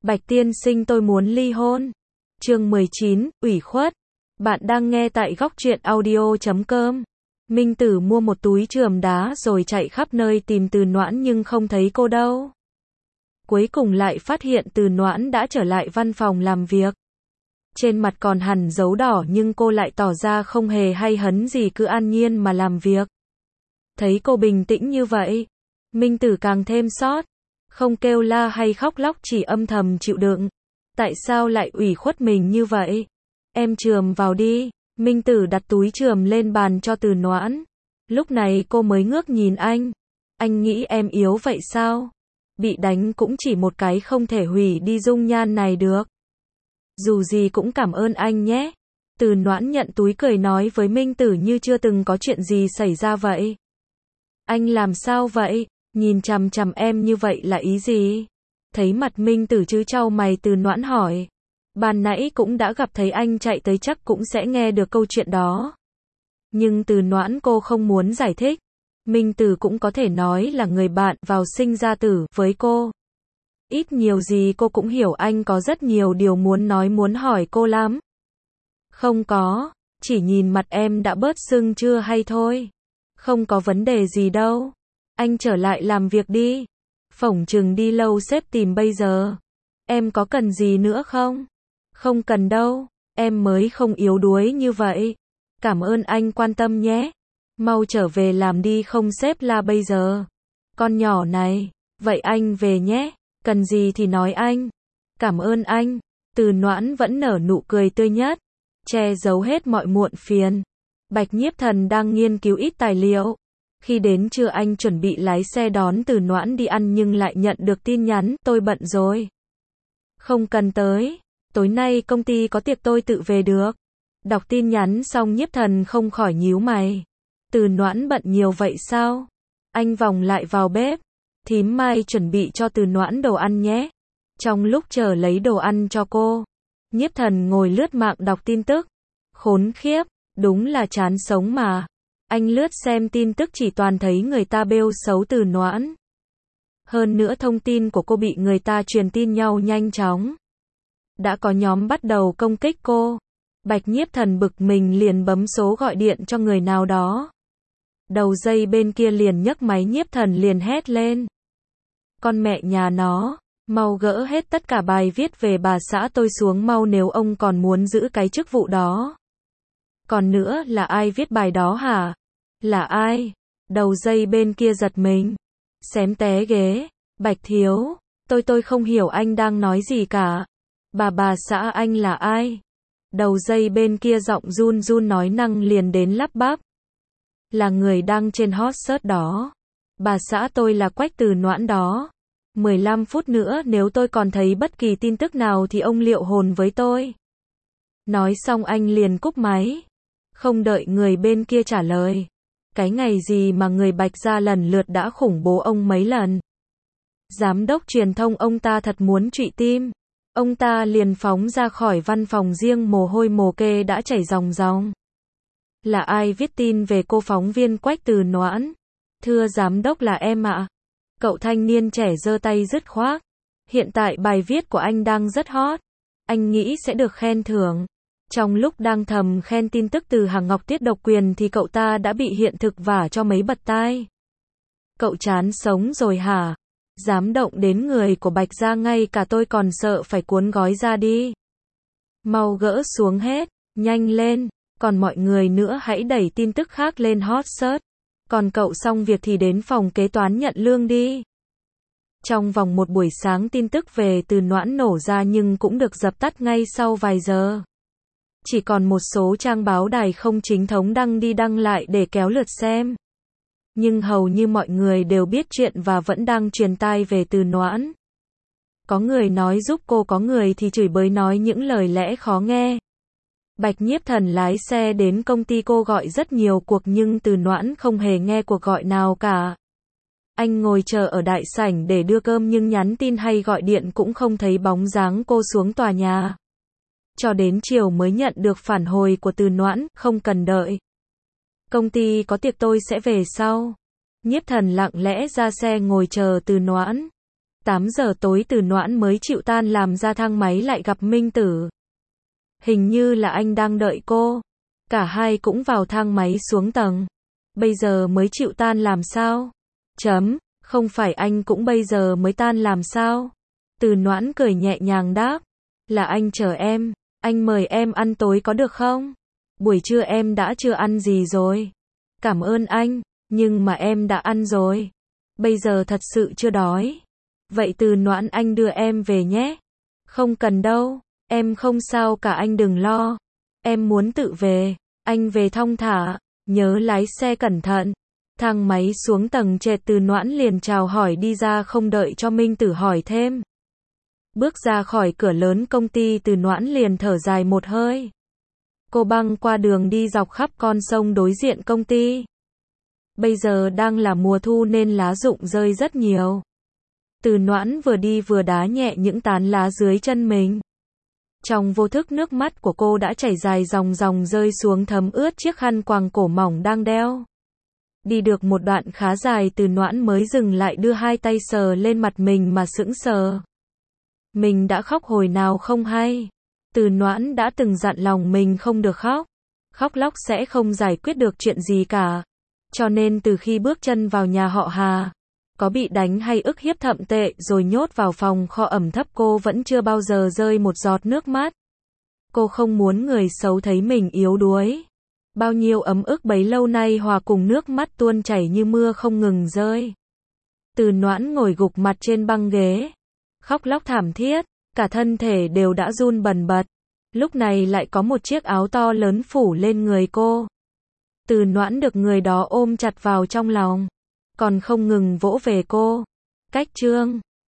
Bạch tiên sinh tôi muốn ly hôn. Chương 19, ủy khuất. Bạn đang nghe tại góc truyện audio.com. Minh Tử mua một túi chườm đá rồi chạy khắp nơi tìm Từ Noãn nhưng không thấy cô đâu. Cuối cùng lại phát hiện Từ Noãn đã trở lại văn phòng làm việc. Trên mặt còn hằn dấu đỏ nhưng cô lại tỏ ra không hề hay hấn gì, cứ an nhiên mà làm việc. Thấy cô bình tĩnh như vậy, Minh Tử càng thêm xót. Không kêu la hay khóc lóc, chỉ âm thầm chịu đựng. Tại sao lại ủy khuất mình như vậy? Em chườm vào đi. Minh Tử đặt túi chườm lên bàn cho Từ Noãn. Lúc này cô mới ngước nhìn anh. Anh nghĩ em yếu vậy sao? Bị đánh cũng chỉ một cái không thể hủy đi dung nhan này được. Dù gì cũng cảm ơn anh nhé. Từ Noãn nhận túi cười nói với Minh Tử như chưa từng có chuyện gì xảy ra vậy. Anh làm sao vậy? Nhìn chằm chằm em như vậy là ý gì? Thấy mặt Minh Tử chứ chau mày, Từ Noãn hỏi. Ban nãy cũng đã gặp thấy anh chạy tới, chắc cũng sẽ nghe được câu chuyện đó. Nhưng Từ Noãn cô không muốn giải thích. Minh Tử cũng có thể nói là người bạn vào sinh ra tử với cô. Ít nhiều gì cô cũng hiểu anh có rất nhiều điều muốn nói muốn hỏi cô lắm. Không có, chỉ nhìn mặt em đã bớt sưng chưa hay thôi. Không có vấn đề gì đâu. Anh trở lại làm việc đi. Phỏng chừng đi lâu sếp tìm bây giờ. Em có cần gì nữa không? Không cần đâu, em mới không yếu đuối như vậy. Cảm ơn anh quan tâm nhé. Mau trở về làm đi không sếp la bây giờ. Con nhỏ này, vậy anh về nhé. Cần gì thì nói anh. Cảm ơn anh. Từ Noãn vẫn nở nụ cười tươi nhất, che giấu hết mọi muộn phiền. Bạch Nhiếp Thần đang nghiên cứu ít tài liệu. Khi đến trưa anh chuẩn bị lái xe đón Từ Noãn đi ăn nhưng lại nhận được tin nhắn, tôi bận rồi. Không cần tới, tối nay công ty có tiệc, tôi tự về được. Đọc tin nhắn xong Nhiếp Thần không khỏi nhíu mày. Từ Noãn bận nhiều vậy sao? Anh vòng lại vào bếp. Thím Mai chuẩn bị cho Từ Noãn đồ ăn nhé. Trong lúc chờ lấy đồ ăn cho cô, Nhiếp Thần ngồi lướt mạng đọc tin tức. Khốn khiếp, đúng là chán sống mà. Anh lướt xem tin tức chỉ toàn thấy người ta bêu xấu Từ Noãn. Hơn nữa thông tin của cô bị người ta truyền tin nhau nhanh chóng. Đã có nhóm bắt đầu công kích cô. Bạch Nhiếp Thần bực mình liền bấm số gọi điện cho người nào đó. Đầu dây bên kia liền nhấc máy, Nhiếp Thần liền hét lên. Con mẹ nhà nó, mau gỡ hết tất cả bài viết về bà xã tôi xuống mau nếu ông còn muốn giữ cái chức vụ đó. Còn nữa, là ai viết bài đó hả? Là ai? Đầu dây bên kia giật mình. Xém té ghế. Bạch thiếu, tôi không hiểu anh đang nói gì cả. Bà xã anh là ai? Đầu dây bên kia giọng run run nói năng liền đến lắp bắp. Là người đăng trên hot search đó. Bà xã tôi là Quách Từ Noãn đó. 15 phút nữa nếu tôi còn thấy bất kỳ tin tức nào thì ông liệu hồn với tôi. Nói xong anh liền cúp máy. Không đợi người bên kia trả lời. Cái ngày gì mà người Bạch gia lần lượt đã khủng bố ông mấy lần. Giám đốc truyền thông ông ta thật muốn trụy tim. Ông ta liền phóng ra khỏi văn phòng riêng, mồ hôi mồ kê đã chảy ròng ròng. Là ai viết tin về cô phóng viên Quách Từ Noãn? Thưa giám đốc, là em ạ. Cậu thanh niên trẻ giơ tay dứt khoát. Hiện tại bài viết của anh đang rất hot. Anh nghĩ sẽ được khen thưởng. Trong lúc đang thầm khen tin tức từ Hàng Ngọc Tiết độc quyền thì cậu ta đã bị hiện thực vả cho mấy bật tai. Cậu chán sống rồi hả? Dám động đến người của Bạch gia, ngay cả tôi còn sợ phải cuốn gói ra đi. Mau gỡ xuống hết, nhanh lên, còn mọi người nữa hãy đẩy tin tức khác lên hot search. Còn cậu xong việc thì đến phòng kế toán nhận lương đi. Trong vòng một buổi sáng tin tức về Từ Noãn nổ ra nhưng cũng được dập tắt ngay sau vài giờ. Chỉ còn một số trang báo đài không chính thống đăng đi đăng lại để kéo lượt xem. Nhưng hầu như mọi người đều biết chuyện và vẫn đang truyền tai về Từ Noãn. Có người nói giúp cô, có người thì chửi bới nói những lời lẽ khó nghe. Bạch Nhiếp Thần lái xe đến công ty cô gọi rất nhiều cuộc nhưng Từ Noãn không hề nghe cuộc gọi nào cả. Anh ngồi chờ ở đại sảnh để đưa cơm nhưng nhắn tin hay gọi điện cũng không thấy bóng dáng cô xuống tòa nhà. Cho đến chiều mới nhận được phản hồi của Từ Noãn, không cần đợi. Công ty có tiệc, tôi sẽ về sau. Nhiếp Thần lặng lẽ ra xe ngồi chờ Từ Noãn. 8 giờ tối Từ Noãn mới chịu tan làm ra thang máy lại gặp Minh Tử. Hình như là anh đang đợi cô. Cả hai cũng vào thang máy xuống tầng. Bây giờ mới chịu tan làm sao? Không phải anh cũng bây giờ mới tan làm sao? Từ Noãn cười nhẹ nhàng đáp. Là anh chờ em. Anh mời em ăn tối có được không? Buổi trưa em đã chưa ăn gì rồi. Cảm ơn anh, nhưng mà em đã ăn rồi. Bây giờ thật sự chưa đói. Vậy Từ Noãn anh đưa em về nhé. Không cần đâu, em không sao cả anh đừng lo. Em muốn tự về, anh về thong thả, nhớ lái xe cẩn thận. Thang máy xuống tầng trệt Từ Noãn liền chào hỏi đi ra không đợi cho Minh Tử hỏi thêm. Bước ra khỏi cửa lớn công ty Từ Noãn liền thở dài một hơi. Cô băng qua đường đi dọc khắp con sông đối diện công ty. Bây giờ đang là mùa thu nên lá rụng rơi rất nhiều. Từ Noãn vừa đi vừa đá nhẹ những tán lá dưới chân mình. Trong vô thức nước mắt của cô đã chảy dài dòng dòng rơi xuống thấm ướt chiếc khăn quàng cổ mỏng đang đeo. Đi được một đoạn khá dài Từ Noãn mới dừng lại đưa hai tay sờ lên mặt mình mà sững sờ. Mình đã khóc hồi nào không hay. Từ Noãn đã từng dặn lòng mình không được khóc. Khóc lóc sẽ không giải quyết được chuyện gì cả. Cho nên từ khi bước chân vào nhà họ Hà, có bị đánh hay ức hiếp thậm tệ rồi nhốt vào phòng kho ẩm thấp cô vẫn chưa bao giờ rơi một giọt nước mắt. Cô không muốn người xấu thấy mình yếu đuối. Bao nhiêu ấm ức bấy lâu nay hòa cùng nước mắt tuôn chảy như mưa không ngừng rơi. Từ Noãn ngồi gục mặt trên băng ghế, khóc lóc thảm thiết, cả thân thể đều đã run bần bật. Lúc này lại có một chiếc áo to lớn phủ lên người cô. Từ Noãn được người đó ôm chặt vào trong lòng, còn không ngừng vỗ về cô. Cách chương